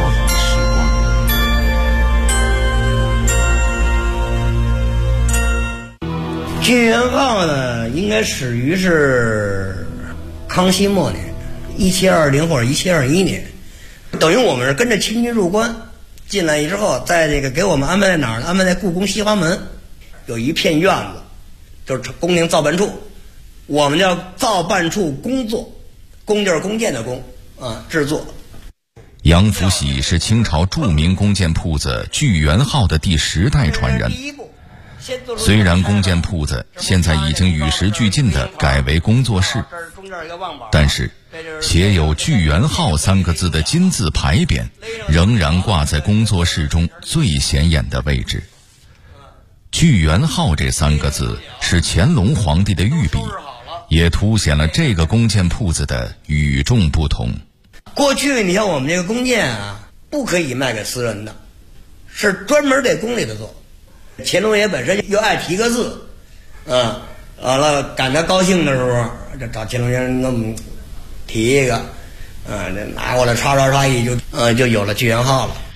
金元号呢，应该始于是康熙末年，1720或者1721年， 等于我们是跟着清军入关，进来之后，在这个给我们安排在哪儿呢？安排在故宫西华门，有一片院子，就是宫廷造办处，我们叫造办处工作，工就是弓箭的弓啊，制作。 杨福喜是清朝著名弓箭铺子聚源号的第10代传人。虽然弓箭铺子现在已经与时俱进地改为工作室，但是写有聚源号3个字的金字牌匾仍然挂在工作室中最显眼的位置。聚源号这3个字是乾隆皇帝的御笔，也凸显了这个弓箭铺子的与众不同。 过去你像我们这个弓箭啊，不可以卖给私人的，是专门给宫里的做。乾隆爷本身又爱提个字，完了赶他高兴的时候，就找乾隆爷那么提一个，这拿过来刷刷刷一就有了聚源号了。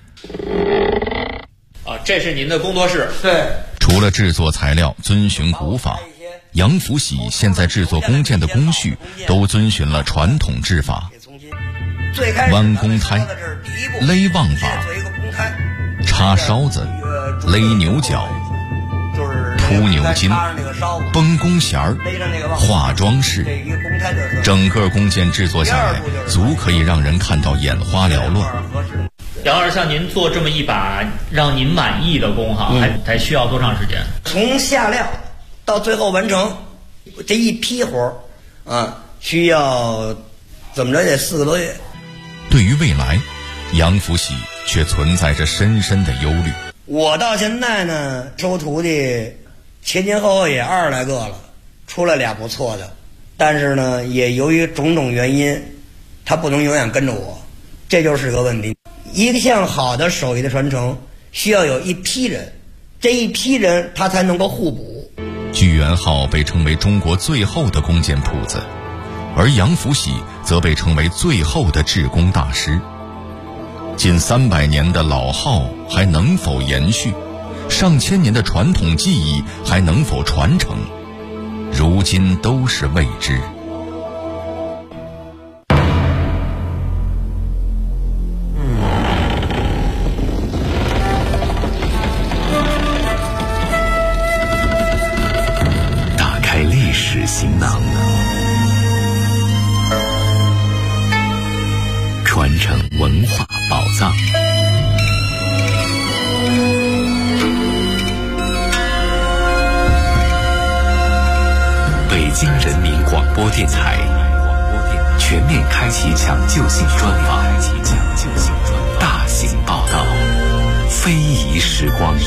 这是您的工作室。 对。 除了制作材料遵循古法，杨福喜现在制作弓箭的工序都遵循了传统制法。弯弓胎、勒望法、插梢子、勒牛角、铺牛筋、绷弓弦儿、画装饰，整个弓箭制作下来，足可以让人看到眼花缭乱。 杨老师，像您做这么一把让您满意的弓还需要多长时间？ 从下料到最后完成这一批活需要怎么着也得4个多月。 对于未来，杨福喜却存在着深深的忧虑。 我到现在呢，收徒弟前后也20来个了，出来俩不错的，但是呢，也由于种种原因，他不能永远跟着我，这就是个问题。一项好的手艺的传承，需要有一批人，这一批人他才能够互补。 聚源号被称为中国最后的弓箭铺子，而杨福喜则被称为最后的制弓大师。近300年的老号还能否延续？上千年的传统技艺还能否传承？如今都是未知。 打开历史行囊，传承文化宝藏。北京人民广播电台全面开启抢救性专访，大型报道，非遗时光。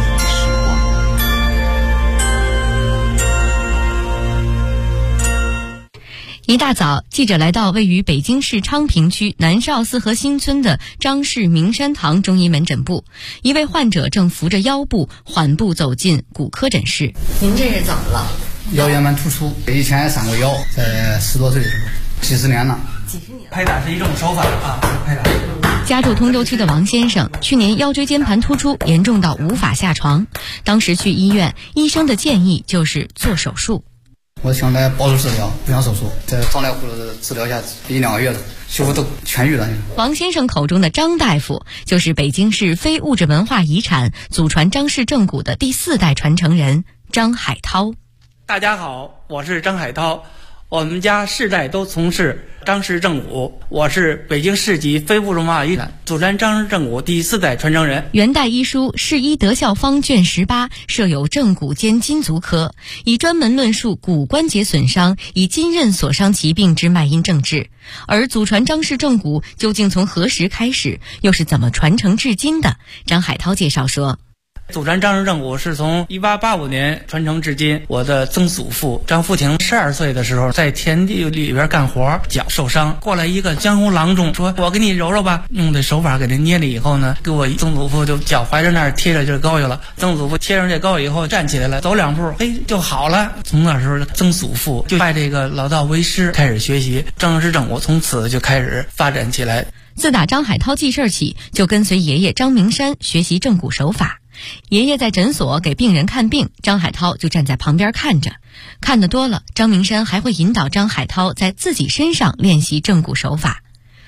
一大早，记者来到位于北京市昌平区南少四河新村的张氏明山堂中医门诊部，一位患者正扶着腰部缓步走进骨科诊室。 您这是怎么了？ 腰间盘突出，以前也伤过腰，在10多岁的时候，几十年了。 拍打是一种手法拍打。 家住通州区的王先生，去年腰椎间盘突出严重到无法下床，当时去医院，医生的建议就是做手术。 我想来保守治疗，不想手术，在张大夫的治疗下1、2个月了，修复都痊愈了。 王先生口中的张大夫，就是北京市非物质文化遗产祖传张氏正骨的第4代传承人张海涛。 大家好，我是张海涛，我们家世代都从事张氏正骨，我是北京市级非物质文化遗产祖传张氏正骨第4代传承人。 元代医书《世医德效方》卷18设有正骨兼筋足科，以专门论述骨关节损伤以筋韧所伤疾病之脉因症治。而祖传张氏正骨究竟从何时开始，又是怎么传承至今的？张海涛介绍说， 祖传张氏正骨是从1885年传承至今。我的曾祖父张福亭12岁的时候，在田地里边干活，脚受伤，过来一个江湖郎中说：“我给你揉揉吧。”用的手法给他捏了以后呢，给我曾祖父就脚踝着那儿贴着这膏药了。曾祖父贴上这膏药以后，站起来了，走2步，就好了。从那时候，曾祖父就拜这个老道为师，开始学习张氏正骨，从此就开始发展起来。 自打张海涛记事起，就跟随爷爷张明山学习正骨手法。爷爷在诊所给病人看病，张海涛就站在旁边看着。看得多了，张明山还会引导张海涛在自己身上练习正骨手法。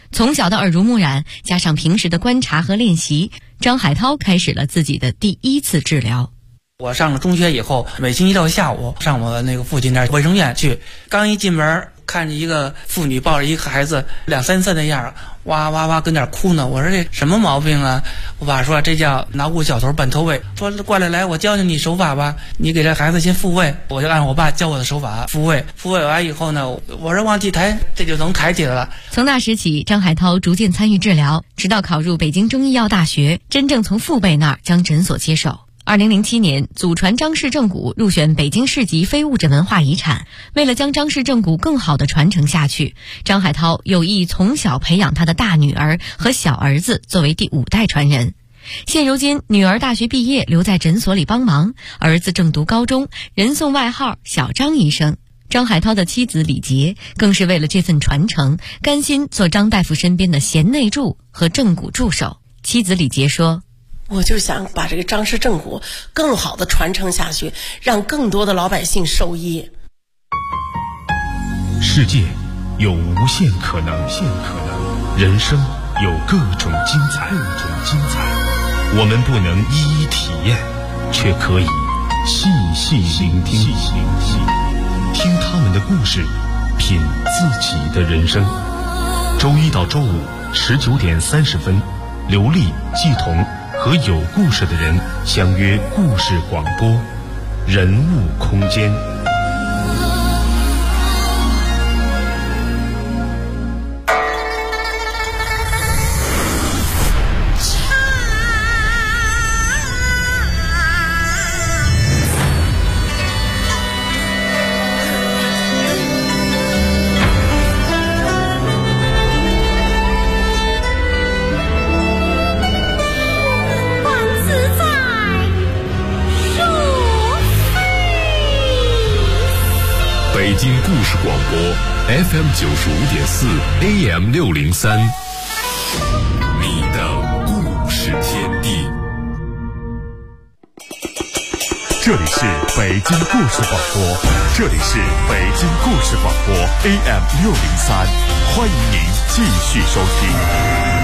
从小的耳濡目染，加上平时的观察和练习，张海涛开始了自己的第一次治疗。 我上了中学以后，每星期六下午上我那个附近那卫生院去，刚一进门看着一个妇女抱着一个孩子2、3岁的样，哇哇哇跟那哭呢。我说这什么毛病啊？我爸说这叫脑骨小头半脱位，说过来我教教你手法吧，你给这孩子先复位。我就按我爸教我的手法复位完以后呢，我说往起抬，这就能抬起来了。 从那时起，张海涛逐渐参与治疗，直到考入北京中医药大学，真正从父辈那儿将诊所接手。2007年，祖传张氏正骨入选北京市级非物质文化遗产。为了将张氏正骨更好地传承下去，张海涛有意从小培养他的大女儿和小儿子作为第5代传人。现如今，女儿大学毕业留在诊所里帮忙，儿子正读高中，人送外号小张医生。张海涛的妻子李杰更是为了这份传承，甘心做张大夫身边的贤内助和正骨助手。妻子李杰说， 我就想把这个张氏正骨更好的传承下去，让更多的老百姓受益。 世界有无限可能，人生有各种精彩。我们不能一一体验，却可以细细聆听，听他们的故事，品自己的人生。周一到周五19点30分，刘丽、季彤和有故事的人相约故事广播，人物空间。 北京故事广播 FM 95.4 AM 603，你的故事天地。 这里是北京故事广播，这里是北京故事广播 AM 603，欢迎您继续收听。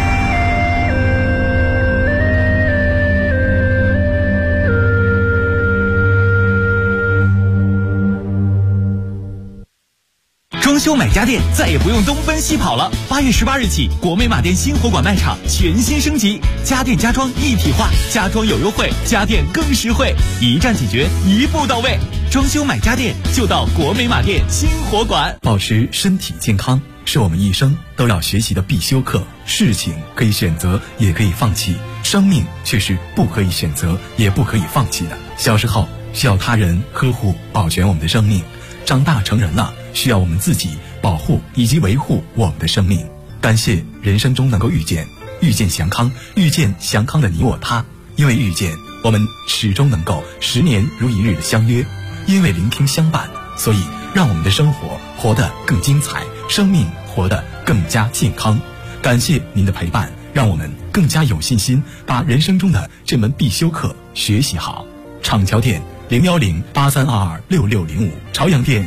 装修买家电再也不用东奔西跑了。8月18日起，国美马店新火馆卖场全新升级，家电家装一体化，家装有优惠，家电更实惠，一站解决，一步到位。装修买家电就到国美马店新火馆。 保持身体健康是我们一生都要学习的必修课。事情可以选择，也可以放弃，生命却是不可以选择，也不可以放弃的。小时候需要他人呵护保全我们的生命，长大成人了，需要我们自己保护以及维护我们的生命。感谢人生中能够遇见祥康，遇见祥康的你我他。因为遇见，我们始终能够10年如一日的相约；因为聆听相伴，所以让我们的生活活得更精彩，生命活得更加健康。感谢您的陪伴，让我们更加有信心把人生中的这门必修课学习好。厂桥店01083226605，朝阳店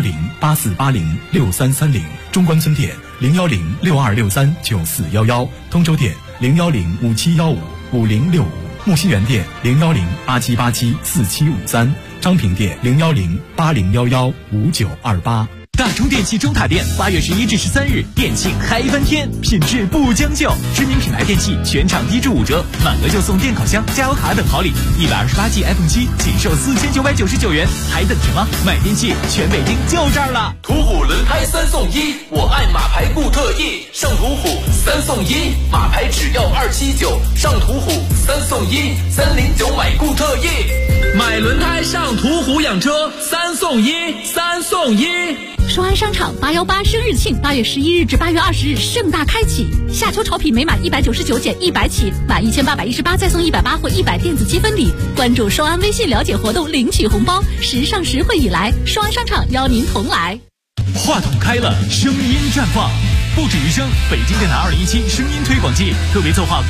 01084806330，中关村店01062639411，通州店01057155065，木樨园店01087874753，昌平店01080115928。 大中电器中塔店8月11至13日店庆嗨翻天，品质不将就，知名品牌电器全场低至5折，满额就送电烤箱、加油卡等好礼，128G iPhone 7仅售4999元，还等什么？买电器全北京就这儿了！ 途虎轮胎3送1，我爱马牌固特异，上途虎3送1，马牌只要279，上途虎3送1，309买固特异，买轮胎上途虎养车3送1，3送1。 双安商场818生日庆，8月11日至8月20日盛大开启，夏秋潮品每满199减100起，满1818再送180或100电子积分礼。关注双安微信了解活动，领取红包，时尚实惠以来，双安商场邀您同来。 话筒开了，声音绽放，不止于声。北京电台2017声音推广季特别策划。